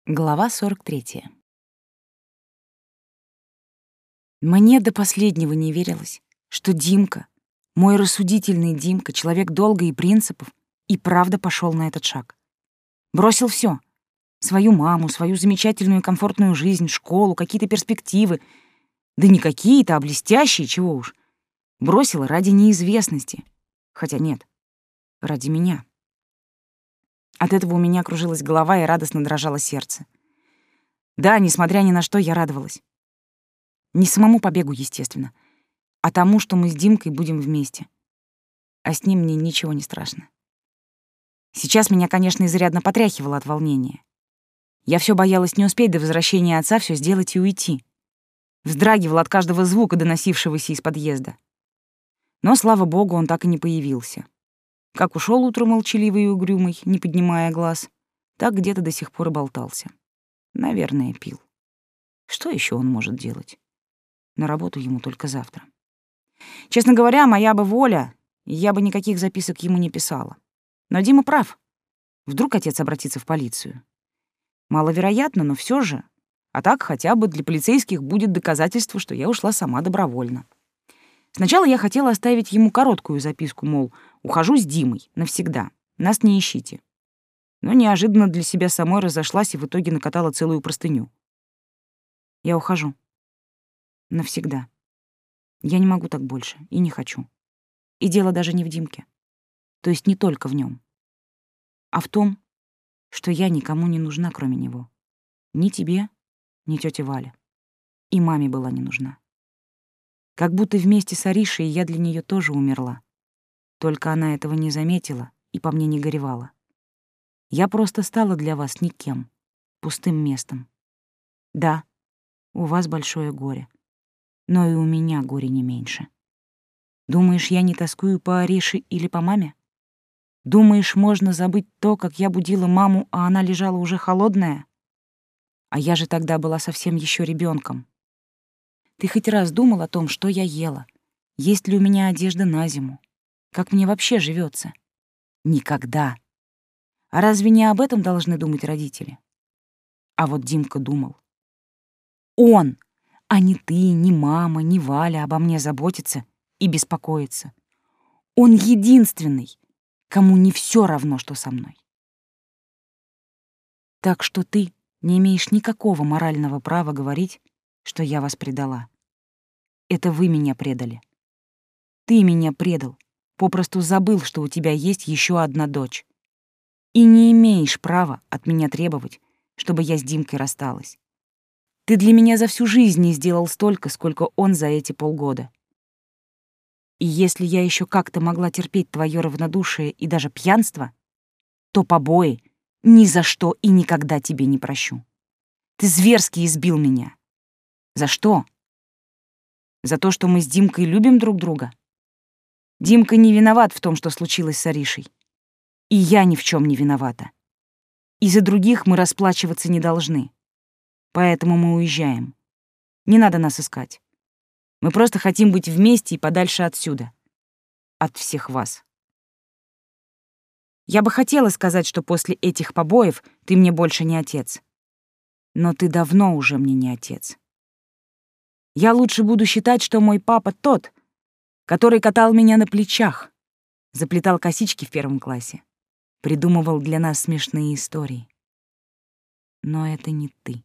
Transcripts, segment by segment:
Глава 43. Мне до последнего не верилось, что Димка, мой рассудительный Димка, человек долга и принципов, и правда пошел на этот шаг. Бросил все: свою маму, свою замечательную комфортную жизнь, школу, какие-то перспективы. Да не какие-то, а блестящие, чего уж. Бросил ради неизвестности. Хотя нет, ради меня. От этого у меня кружилась голова и радостно дрожало сердце. Да, несмотря ни на что, я радовалась. Не самому побегу, естественно, а тому, что мы с Димкой будем вместе. А с ним мне ничего не страшно. Сейчас меня, конечно, изрядно потряхивало от волнения. Я все боялась не успеть до возвращения отца все сделать и уйти. Вздрагивала от каждого звука, доносившегося из подъезда. Но, слава богу, он так и не появился. Как ушел утром молчаливый и угрюмый, не поднимая глаз, так где-то до сих пор и болтался. Наверное, пил. Что еще он может делать? На работу ему только завтра. Честно говоря, моя бы воля, я бы никаких записок ему не писала. Но Дима прав. Вдруг отец обратится в полицию. Маловероятно, но все же. А так хотя бы для полицейских будет доказательство, что я ушла сама добровольно. Сначала я хотела оставить ему короткую записку, мол, ухожу с Димой навсегда, нас не ищите. Но неожиданно для себя самой разошлась и в итоге накатала целую простыню. Я ухожу. Навсегда. Я не могу так больше и не хочу. И дело даже не в Димке. То есть не только в нем, а в том, что я никому не нужна, кроме него. Ни тебе, ни тёте Вале. И маме была не нужна. Как будто вместе с Аришей я для неё тоже умерла. Только она этого не заметила и по мне не горевала. Я просто стала для вас никем, пустым местом. Да, у вас большое горе, но и у меня горе не меньше. Думаешь, я не тоскую по Арише или по маме? Думаешь, можно забыть то, как я будила маму, а она лежала уже холодная? А я же тогда была совсем ещё ребёнком. Ты хоть раз думал о том, что я ела? Есть ли у меня одежда на зиму? Как мне вообще живётся? Никогда. А разве не об этом должны думать родители? А вот Димка думал. Он, а не ты, ни мама, ни Валя обо мне заботится и беспокоится. Он единственный, кому не всё равно, что со мной. Так что ты не имеешь никакого морального права говорить, что я вас предала. Это вы меня предали. Ты меня предал, попросту забыл, что у тебя есть ещё одна дочь. И не имеешь права от меня требовать, чтобы я с Димкой рассталась. Ты для меня за всю жизнь не сделал столько, сколько он за эти полгода. И если я ещё как-то могла терпеть твоё равнодушие и даже пьянство, то побои ни за что и никогда тебе не прощу. Ты зверски избил меня. За что? За то, что мы с Димкой любим друг друга? Димка не виноват в том, что случилось с Аришей. И я ни в чём не виновата. И за других мы расплачиваться не должны. Поэтому мы уезжаем. Не надо нас искать. Мы просто хотим быть вместе и подальше отсюда. От всех вас. Я бы хотела сказать, что после этих побоев ты мне больше не отец. Но ты давно уже мне не отец. Я лучше буду считать, что мой папа тот, который катал меня на плечах, заплетал косички в 1 классе, придумывал для нас смешные истории. Но это не ты.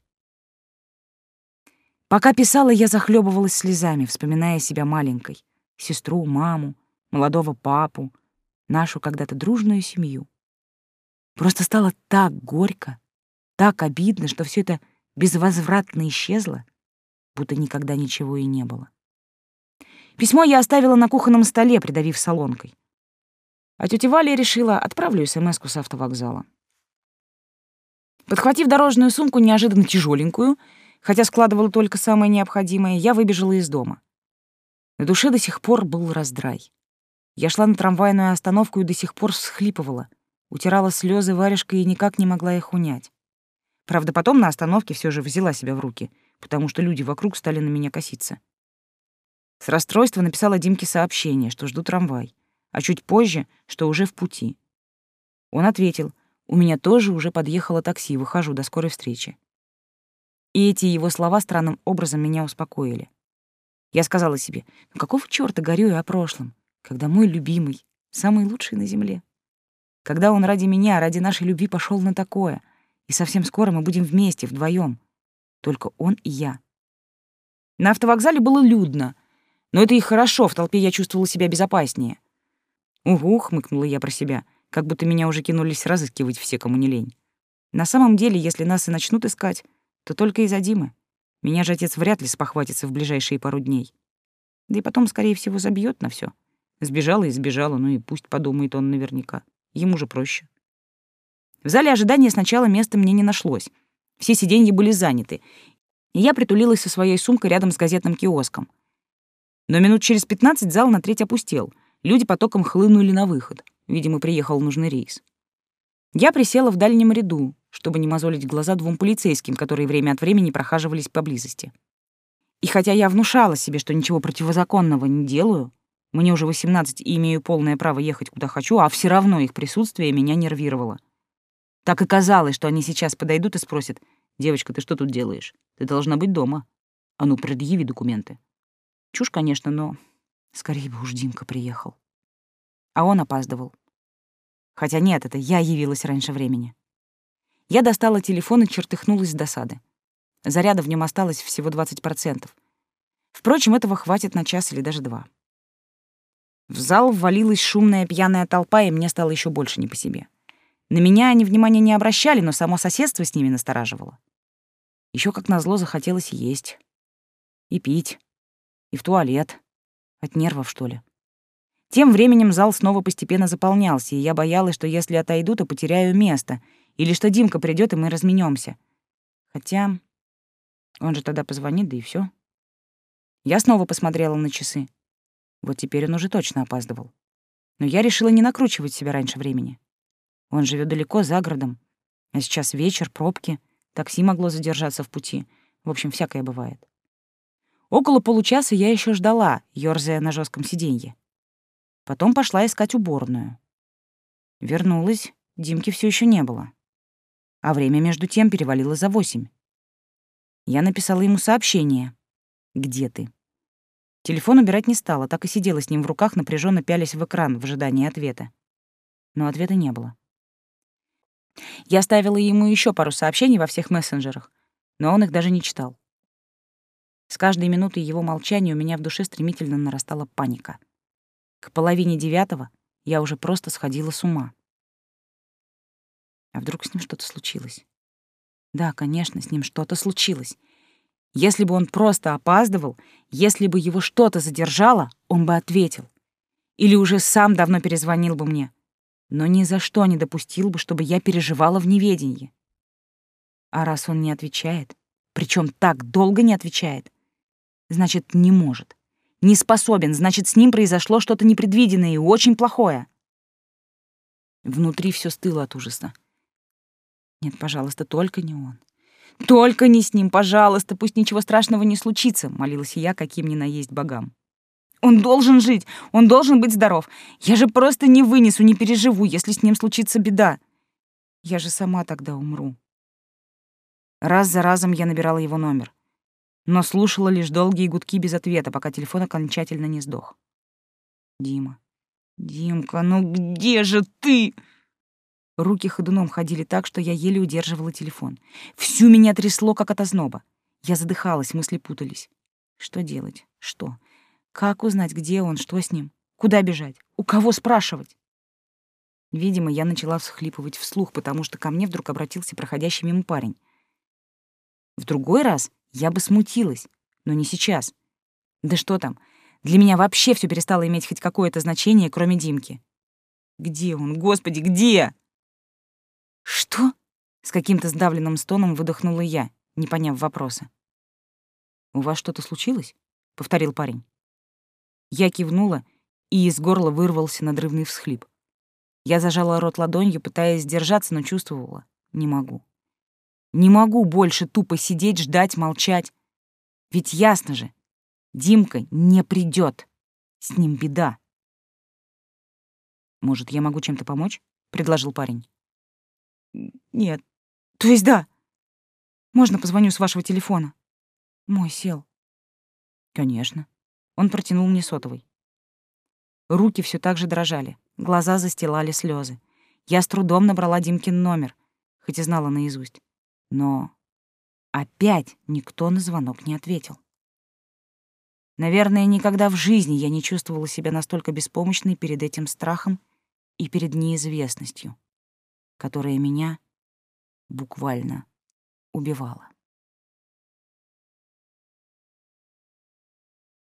Пока писала, я захлебывалась слезами, вспоминая себя маленькой, сестру, маму, молодого папу, нашу когда-то дружную семью. Просто стало так горько, так обидно, что все это безвозвратно исчезло, будто никогда ничего и не было. Письмо я оставила на кухонном столе, придавив солонкой. А тётя Валя решила, отправлю смс-ку с автовокзала. Подхватив дорожную сумку, неожиданно тяжеленькую, хотя складывала только самое необходимое, я выбежала из дома. На душе до сих пор был раздрай. Я шла на трамвайную остановку и до сих пор всхлипывала, утирала слезы варежкой и никак не могла их унять. Правда, потом на остановке все же взяла себя в руки, потому что люди вокруг стали на меня коситься. С расстройства написала Димке сообщение, что жду трамвай, а чуть позже, что уже в пути. Он ответил: У меня тоже уже подъехало такси, выхожу, до скорой встречи. И эти его слова странным образом меня успокоили. Я сказала себе, ну какого чёрта горю я о прошлом, когда мой любимый, самый лучший на земле, когда он ради меня, ради нашей любви пошёл на такое, и совсем скоро мы будем вместе, вдвоём, только он и я. На автовокзале было людно, но это и хорошо, в толпе я чувствовала себя безопаснее. «Угу», — хмыкнула я про себя, как будто меня уже кинулись разыскивать все, кому не лень. На самом деле, если нас и начнут искать, то только из-за Димы. Меня же отец вряд ли спохватится в ближайшие пару дней. Да и потом, скорее всего, забьет на все. Сбежала и сбежала, ну и пусть подумает он наверняка. Ему же проще. В зале ожидания сначала места мне не нашлось. Все сиденья были заняты, и я притулилась со своей сумкой рядом с газетным киоском. Но минут через 15 зал на треть опустел. Люди потоком хлынули на выход. Видимо, приехал нужный рейс. Я присела в дальнем ряду, чтобы не мозолить глаза двум полицейским, которые время от времени прохаживались поблизости. И хотя я внушала себе, что ничего противозаконного не делаю, мне уже 18 и имею полное право ехать куда хочу, а все равно их присутствие меня нервировало. Так и казалось, что они сейчас подойдут и спросят: «Девочка, ты что тут делаешь? Ты должна быть дома. А ну, предъяви документы». Чушь, конечно, но скорее бы уж Димка приехал. А он опаздывал. Хотя нет, это я явилась раньше времени. Я достала телефон и чертыхнулась с досады. Заряда в нем осталось всего 20%. Впрочем, этого хватит на час или даже 2. В зал ввалилась шумная пьяная толпа, и мне стало еще больше не по себе. На меня они внимания не обращали, но само соседство с ними настораживало. Еще как назло захотелось есть. И пить. И в туалет. От нервов, что ли. Тем временем зал снова постепенно заполнялся, и я боялась, что если отойду, то потеряю место, или что Димка придет, и мы разменемся. Хотя он же тогда позвонит, да и все. Я снова посмотрела на часы. Вот теперь он уже точно опаздывал. Но я решила не накручивать себя раньше времени. Он живет далеко, за городом. А сейчас вечер, пробки, такси могло задержаться в пути. В общем, всякое бывает. Около получаса я еще ждала, ёрзая на жестком сиденье. Потом пошла искать уборную. Вернулась, Димки все еще не было. А время между тем перевалило за 8. Я написала ему сообщение. «Где ты?» Телефон убирать не стала, так и сидела с ним в руках, напряженно пялясь в экран в ожидании ответа. Но ответа не было. Я оставила ему еще пару сообщений во всех мессенджерах, но он их даже не читал. С каждой минутой его молчания у меня в душе стремительно нарастала паника. К 8:30 я уже просто сходила с ума. А вдруг с ним что-то случилось? Да, конечно, с ним что-то случилось. Если бы он просто опаздывал, если бы его что-то задержало, он бы ответил. Или уже сам давно перезвонил бы мне. Но ни за что не допустил бы, чтобы я переживала в неведении. А раз он не отвечает, причем так долго не отвечает, значит, не может. Не способен, значит, с ним произошло что-то непредвиденное и очень плохое. Внутри все стыло от ужаса. Нет, пожалуйста, только не он. Только не с ним, пожалуйста, пусть ничего страшного не случится, молилась я, каким ни на есть богам. Он должен жить, он должен быть здоров. Я же просто не вынесу, не переживу, если с ним случится беда. Я же сама тогда умру. Раз за разом я набирала его номер, но слушала лишь долгие гудки без ответа, пока телефон окончательно не сдох. Дима. Димка, ну где же ты? Руки ходуном ходили так, что я еле удерживала телефон. Всю меня трясло, как от озноба. Я задыхалась, мысли путались. Что делать? Что? Как узнать, где он, что с ним? Куда бежать? У кого спрашивать? Видимо, я начала всхлипывать вслух, потому что ко мне вдруг обратился проходящий мимо парень. В другой раз я бы смутилась, но не сейчас. Да что там, для меня вообще все перестало иметь хоть какое-то значение, кроме Димки. Где он, Господи, где? Что? С каким-то сдавленным стоном выдохнула я, не поняв вопроса. «У вас что-то случилось?» — повторил парень. Я кивнула, и из горла вырвался надрывный всхлип. Я зажала рот ладонью, пытаясь сдержаться, но чувствовала — не могу. Не могу больше тупо сидеть, ждать, молчать. Ведь ясно же, Димка не придёт. С ним беда. «Может, я могу чем-то помочь?» — предложил парень. Нет. То есть да. Можно позвоню с вашего телефона? Мой сел. Конечно. Он протянул мне сотовый. Руки все так же дрожали, глаза застилали слезы. Я с трудом набрала Димкин номер, хоть и знала наизусть. Но опять никто на звонок не ответил. Наверное, никогда в жизни я не чувствовала себя настолько беспомощной перед этим страхом и перед неизвестностью, которая меня буквально убивала.